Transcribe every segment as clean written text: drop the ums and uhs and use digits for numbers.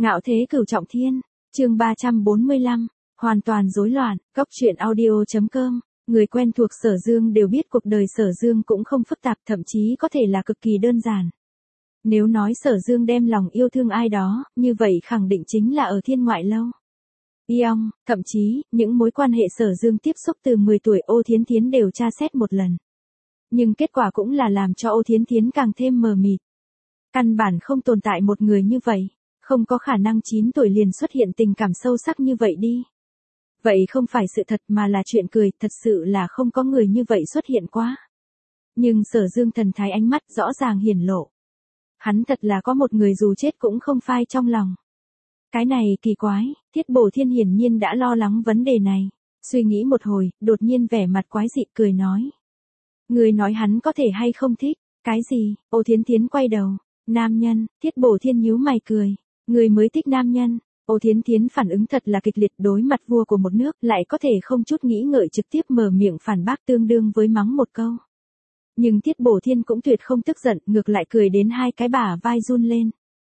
Ngạo thế cửu trọng thiên, chương 345, hoàn toàn rối loạn, góc truyện audio.com. Người quen thuộc Sở Dương đều biết cuộc đời Sở Dương cũng không phức tạp, thậm chí có thể là cực kỳ đơn giản. Nếu nói Sở Dương đem lòng yêu thương ai đó, như vậy khẳng định chính là ở thiên ngoại lâu. Iong, thậm chí, những mối quan hệ Sở Dương tiếp xúc từ 10 tuổi Ô Thiến Thiến đều tra xét một lần. Nhưng kết quả cũng là làm cho Ô Thiến Thiến càng thêm mờ mịt. Căn bản không tồn tại một người như vậy, không có khả năng 9 tuổi liền xuất hiện tình cảm sâu sắc như vậy đi. Vậy không phải sự thật mà là chuyện cười, thật sự là không có người như vậy xuất hiện quá. Nhưng Sở Dương thần thái ánh mắt rõ ràng hiển lộ. Hắn thật là có một người dù chết cũng không phai trong lòng. Cái này kỳ quái, Thiết Bổ Thiên hiển nhiên đã lo lắng vấn đề này. Suy nghĩ một hồi, đột nhiên vẻ mặt quái dị cười nói. Người nói hắn có thể hay không thích, cái gì, Ô Thiến Thiến quay đầu. Nam nhân, Thiết Bổ Thiên nhíu mày cười. Người mới thích nam nhân. Ô Thiến Thiến phản ứng thật là kịch liệt, đối mặt vua của một nước lại có thể không chút nghĩ ngợi trực tiếp mở miệng phản bác, tương đương với mắng một câu. Nhưng Thiết Bổ Thiên cũng tuyệt không tức giận, ngược lại cười đến hai cái bả vai run lên.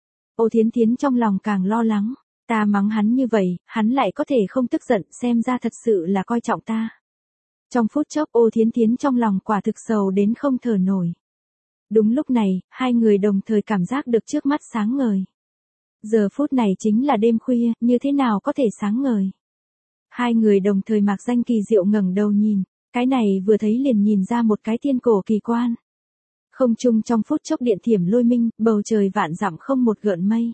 Ô Thiến Thiến trong lòng càng lo lắng, ta mắng hắn như vậy, hắn lại có thể không tức giận, xem ra thật sự là coi trọng ta. Trong phút chốc Ô Thiến Thiến trong lòng quả thực sầu đến không thở nổi. Đúng lúc này, hai người đồng thời cảm giác được trước mắt sáng ngời. Giờ phút này chính là đêm khuya, như thế nào có thể sáng ngời. Hai người đồng thời mạc danh kỳ diệu ngẩng đầu nhìn, cái này vừa thấy liền nhìn ra một cái thiên cổ kỳ quan. Không trung trong phút chốc điện thiểm lôi minh, bầu trời vạn dặm không một gợn mây.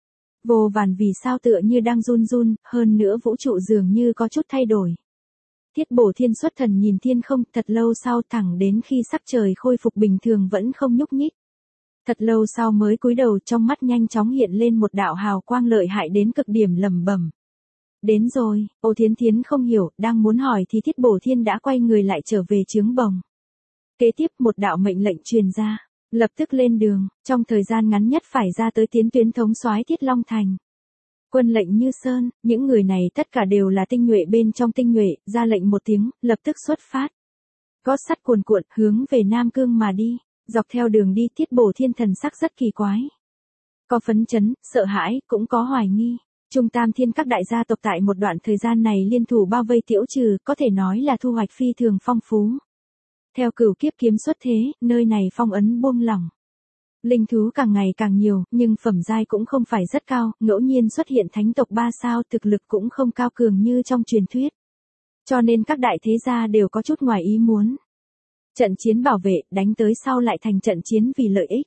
Vô vàn vì sao tựa như đang run run, hơn nữa vũ trụ dường như có chút thay đổi. Thiết Bổ Thiên xuất thần nhìn thiên không, thật lâu sau thẳng đến khi sắc trời khôi phục bình thường vẫn không nhúc nhích. Thật lâu sau mới cúi đầu, trong mắt nhanh chóng hiện lên một đạo hào quang lợi hại đến cực điểm, lẩm bẩm. Đến rồi, Ô Thiến Thiến không hiểu, đang muốn hỏi thì Thiết Bổ Thiên đã quay người lại trở về trướng bồng. Kế tiếp một đạo mệnh lệnh truyền ra, lập tức lên đường, trong thời gian ngắn nhất phải ra tới tiến tuyến thống soái Thiết Long Thành. Quân lệnh như sơn, những người này tất cả đều là tinh nhuệ bên trong tinh nhuệ, ra lệnh một tiếng, lập tức xuất phát. Gót sắt cuồn cuộn, hướng về Nam Cương mà đi. Dọc theo đường đi Thiết Bổ Thiên thần sắc rất kỳ quái. Có phấn chấn, sợ hãi, cũng có hoài nghi. Trung Tam Thiên các đại gia tộc tại một đoạn thời gian này liên thủ bao vây Tiễu Trừ, có thể nói là thu hoạch phi thường phong phú. Theo Cửu Kiếp kiếm xuất thế, nơi này phong ấn buông lỏng. Linh thú càng ngày càng nhiều, nhưng phẩm giai cũng không phải rất cao, ngẫu nhiên xuất hiện thánh tộc 3 sao, thực lực cũng không cao cường như trong truyền thuyết. Cho nên các đại thế gia đều có chút ngoài ý muốn. Trận chiến bảo vệ, đánh tới sau lại thành trận chiến vì lợi ích.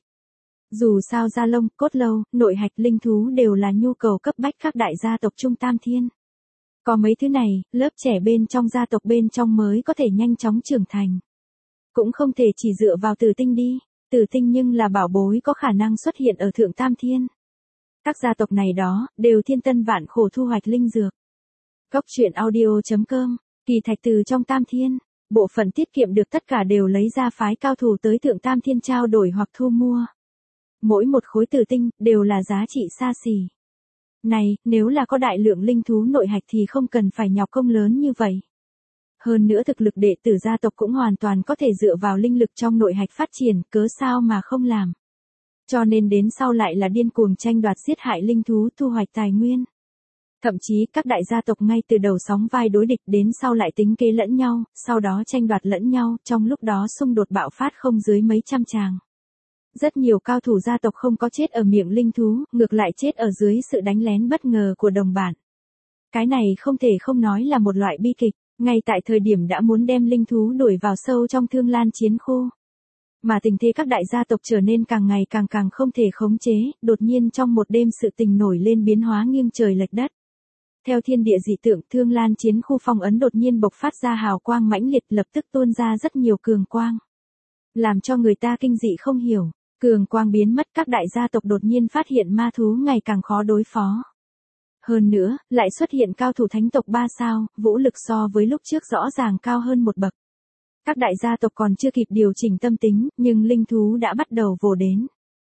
Dù sao Gia Long, Cốt Lâu, nội hạch linh thú đều là nhu cầu cấp bách các đại gia tộc Trung Tam Thiên. Có mấy thứ này, lớp trẻ bên trong gia tộc bên trong mới có thể nhanh chóng trưởng thành. Cũng không thể chỉ dựa vào Tử Tinh đi, Tử Tinh nhưng là bảo bối có khả năng xuất hiện ở Thượng Tam Thiên. Các gia tộc này đó, đều thiên tân vạn khổ thu hoạch linh dược. Góc truyện audio.com, kỳ thạch từ trong Tam Thiên. Bộ phận tiết kiệm được tất cả đều lấy ra phái cao thủ tới Thượng Tam Thiên trao đổi hoặc thu mua. Mỗi một khối tử tinh, đều là giá trị xa xỉ. Này, nếu là có đại lượng linh thú nội hạch thì không cần phải nhọc công lớn như vậy. Hơn nữa thực lực đệ tử gia tộc cũng hoàn toàn có thể dựa vào linh lực trong nội hạch phát triển, cớ sao mà không làm. Cho nên đến sau lại là điên cuồng tranh đoạt giết hại linh thú, thu hoạch tài nguyên. Thậm chí các đại gia tộc ngay từ đầu sóng vai đối địch, đến sau lại tính kế lẫn nhau, sau đó tranh đoạt lẫn nhau, trong lúc đó xung đột bạo phát không dưới mấy trăm tràng. Rất nhiều cao thủ gia tộc không có chết ở miệng linh thú, ngược lại chết ở dưới sự đánh lén bất ngờ của đồng bạn. Cái này không thể không nói là một loại bi kịch, ngay tại thời điểm đã muốn đem linh thú đuổi vào sâu trong Thương Lan chiến khu. Mà tình thế các đại gia tộc trở nên càng ngày càng không thể khống chế, đột nhiên trong một đêm sự tình nổi lên biến hóa nghiêng trời lệch đất. Theo thiên địa dị tượng, Thương Lan chiến khu phong ấn đột nhiên bộc phát ra hào quang mãnh liệt, lập tức tuôn ra rất nhiều cường quang. Làm cho người ta kinh dị không hiểu, cường quang biến mất, các đại gia tộc đột nhiên phát hiện ma thú ngày càng khó đối phó. Hơn nữa, lại xuất hiện cao thủ thánh tộc 3 sao, vũ lực so với lúc trước rõ ràng cao hơn một bậc. Các đại gia tộc còn chưa kịp điều chỉnh tâm tính, nhưng linh thú đã bắt đầu vồ đến.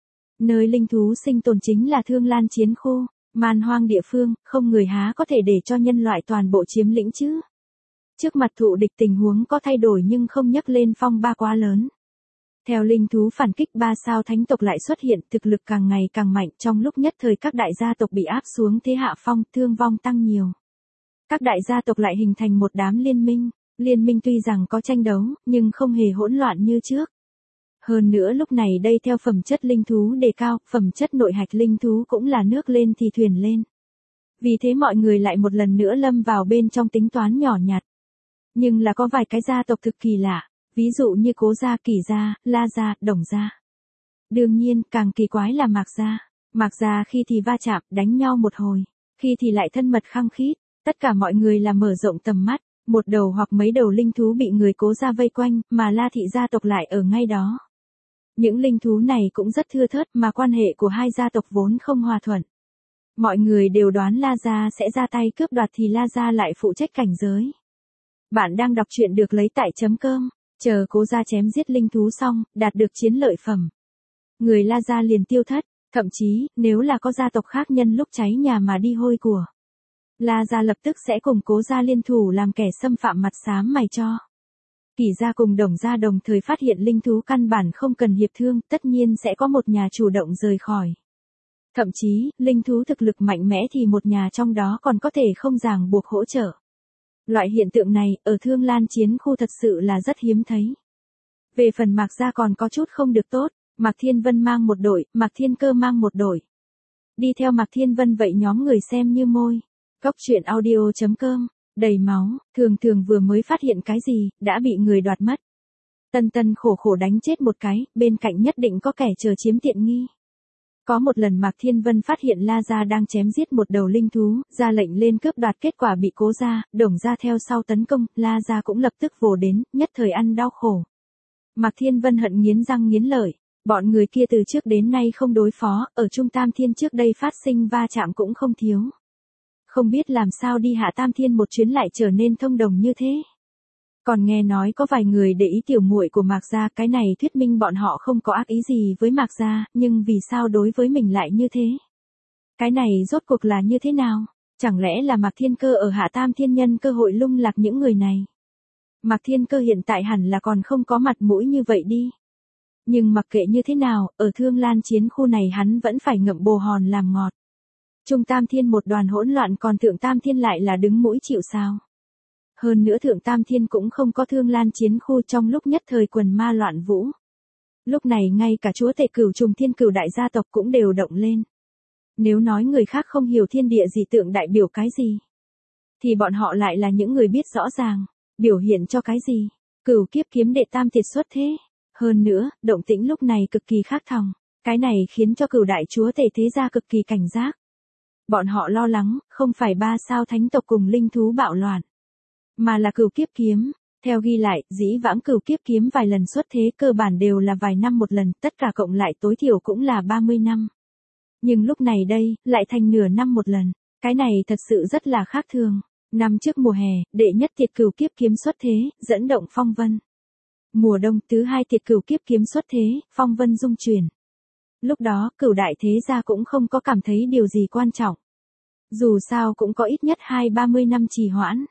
Nơi linh thú sinh tồn chính là Thương Lan chiến khu. Man hoang địa phương, không người há có thể để cho nhân loại toàn bộ chiếm lĩnh chứ. Trước mặt thụ địch tình huống có thay đổi nhưng không nhắc lên phong ba quá lớn. Theo linh thú phản kích 3 sao thánh tộc lại xuất hiện, thực lực càng ngày càng mạnh, trong lúc nhất thời các đại gia tộc bị áp xuống thế hạ phong, thương vong tăng nhiều. Các đại gia tộc lại hình thành một đám liên minh tuy rằng có tranh đấu, nhưng không hề hỗn loạn như trước. Hơn nữa lúc này đây theo phẩm chất linh thú đề cao, phẩm chất nội hạch linh thú cũng là nước lên thì thuyền lên. Vì thế mọi người lại một lần nữa lâm vào bên trong tính toán nhỏ nhặt. Nhưng là có vài cái gia tộc thực kỳ lạ, ví dụ như Cố gia, Kỷ gia, La gia, Đồng gia. Đương nhiên, càng kỳ quái là Mạc gia. Mạc gia khi thì va chạm, đánh nhau một hồi, khi thì lại thân mật khăng khít, tất cả mọi người là mở rộng tầm mắt, một đầu hoặc mấy đầu linh thú bị người Cố gia vây quanh, mà La thị gia tộc lại ở ngay đó. Những linh thú này cũng rất thưa thớt mà quan hệ của hai gia tộc vốn không hòa thuận. Mọi người đều đoán La gia sẽ ra tay cướp đoạt thì La gia lại phụ trách cảnh giới. Bạn đang đọc truyện được lấy tại chấm cơm, chờ Cố gia chém giết linh thú xong, đạt được chiến lợi phẩm. Người La gia liền tiêu thất, thậm chí, nếu là có gia tộc khác nhân lúc cháy nhà mà đi hôi của. La gia lập tức sẽ cùng Cố gia liên thủ làm kẻ xâm phạm mặt xám mày cho. Kỷ gia cùng Đồng gia đồng thời phát hiện linh thú căn bản không cần hiệp thương, tất nhiên sẽ có một nhà chủ động rời khỏi. Thậm chí, linh thú thực lực mạnh mẽ thì một nhà trong đó còn có thể không ràng buộc hỗ trợ. Loại hiện tượng này, ở Thương Lan chiến khu thật sự là rất hiếm thấy. Về phần Mạc gia còn có chút không được tốt, Mạc Thiên Vân mang một đội, Mạc Thiên Cơ mang một đội. Đi theo Mạc Thiên Vân vậy nhóm người xem như môi. Cóc truyện audio.com, đầy máu, thường vừa mới phát hiện cái gì, đã bị người đoạt mất. Tân khổ đánh chết một cái, bên cạnh nhất định có kẻ chờ chiếm tiện nghi. Có một lần Mạc Thiên Vân phát hiện La gia đang chém giết một đầu linh thú, ra lệnh lên cướp đoạt, kết quả bị Cố gia, Đồng gia theo sau tấn công, La gia cũng lập tức vồ đến, nhất thời ăn đau khổ. Mạc Thiên Vân hận nghiến răng nghiến lợi, bọn người kia từ trước đến nay không đối phó, ở Trung Tam Thiên trước đây phát sinh va chạm cũng không thiếu. Không biết làm sao đi Hạ Tam Thiên một chuyến lại trở nên thông đồng như thế. Còn nghe nói có vài người để ý tiểu muội của Mạc gia, cái này thuyết minh bọn họ không có ác ý gì với Mạc gia, nhưng vì sao đối với mình lại như thế? Cái này rốt cuộc là như thế nào? Chẳng lẽ là Mạc Thiên Cơ ở Hạ Tam Thiên nhân cơ hội lung lạc những người này? Mạc Thiên Cơ hiện tại hẳn là còn không có mặt mũi như vậy đi. Nhưng mặc kệ như thế nào, ở Thương Lan chiến khu này hắn vẫn phải ngậm bồ hòn làm ngọt. Trung Tam Thiên một đoàn hỗn loạn, còn Thượng Tam Thiên lại là đứng mũi chịu sào. Hơn nữa Thượng Tam Thiên cũng không có Thương Lan chiến khu, trong lúc nhất thời quần ma loạn vũ. Lúc này ngay cả chúa tể Cửu Trùng Thiên Cửu đại gia tộc cũng đều động lên. Nếu nói người khác không hiểu thiên địa dị tượng đại biểu cái gì, thì bọn họ lại là những người biết rõ ràng, biểu hiện cho cái gì. Cửu kiếp kiếm đệ tam tiệt xuất thế. Hơn nữa, động tĩnh lúc này cực kỳ khác thường. Cái này khiến cho Cửu đại chúa tể thế gia cực kỳ cảnh giác. Bọn họ lo lắng, không phải 3 sao thánh tộc cùng linh thú bạo loạn, mà là Cửu kiếp kiếm. Theo ghi lại, dĩ vãng Cửu kiếp kiếm vài lần xuất thế cơ bản đều là vài năm một lần, tất cả cộng lại tối thiểu cũng là 30 năm. Nhưng lúc này đây, lại thành nửa năm một lần. Cái này thật sự rất là khác thường. Năm trước mùa hè, đệ nhất tiệt Cửu kiếp kiếm xuất thế, dẫn động phong vân. Mùa đông, thứ hai tiệt Cửu kiếp kiếm xuất thế, phong vân dung chuyển. Lúc đó, Cửu đại thế gia cũng không có cảm thấy điều gì quan trọng. Dù sao cũng có ít nhất 20-30 năm trì hoãn.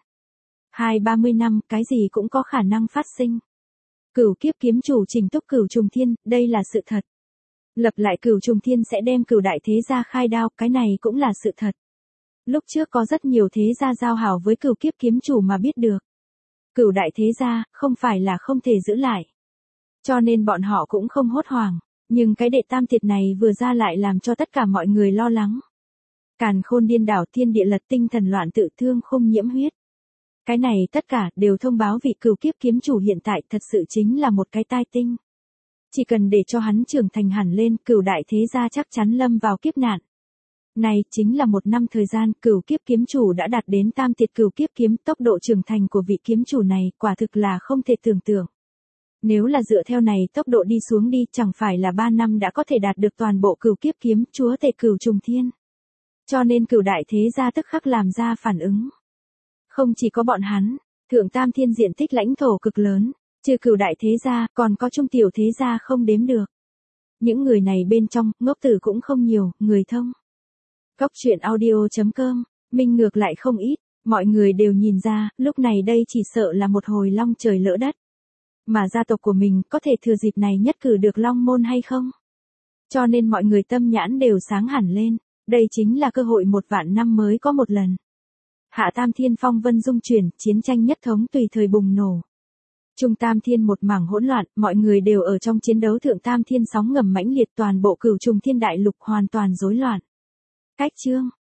20-30 năm, cái gì cũng có khả năng phát sinh. Cửu kiếp kiếm chủ trình túc Cửu Trùng Thiên, đây là sự thật. Lập lại Cửu Trùng Thiên sẽ đem Cửu đại thế gia khai đao, cái này cũng là sự thật. Lúc trước có rất nhiều thế gia giao hảo với Cửu kiếp kiếm chủ mà biết được. Cửu đại thế gia, không phải là không thể giữ lại. Cho nên bọn họ cũng không hốt hoảng. Nhưng cái đệ tam tiệt này vừa ra lại làm cho tất cả mọi người lo lắng. Càn khôn điên đảo, thiên địa lật, tinh thần loạn, tự thương không nhiễm huyết. Cái này tất cả đều thông báo vị Cửu kiếp kiếm chủ hiện tại thật sự chính là một cái tai tinh. Chỉ cần để cho hắn trưởng thành hẳn lên, Cửu đại thế gia chắc chắn lâm vào kiếp nạn. Này chính là một năm thời gian, Cửu kiếp kiếm chủ đã đạt đến tam tiệt Cửu kiếp kiếm, tốc độ trưởng thành của vị kiếm chủ này quả thực là không thể tưởng tượng. Nếu là dựa theo này tốc độ đi xuống đi, chẳng phải là 3 năm đã có thể đạt được toàn bộ Cửu kiếp kiếm, chúa tể Cửu Trùng Thiên. Cho nên Cửu đại thế gia tức khắc làm ra phản ứng. Không chỉ có bọn hắn, Thượng Tam Thiên diện tích lãnh thổ cực lớn, trừ Cửu đại thế gia, còn có trung tiểu thế gia không đếm được. Những người này bên trong, ngốc tử cũng không nhiều, người thông. Cóc truyện audio.com, minh ngược lại không ít, mọi người đều nhìn ra, lúc này đây chỉ sợ là một hồi long trời lỡ đất. Mà gia tộc của mình có thể thừa dịp này nhất cử được long môn hay không? Cho nên mọi người tâm nhãn đều sáng hẳn lên, đây chính là cơ hội 1.000 năm mới có một lần. Hạ Tam Thiên phong vân dung chuyển, chiến tranh nhất thống tùy thời bùng nổ. Trung Tam Thiên một mảng hỗn loạn, mọi người đều ở trong chiến đấu thượng Tam Thiên sóng ngầm mãnh liệt, toàn bộ Cửu Trùng Thiên đại lục hoàn toàn rối loạn. Cách chương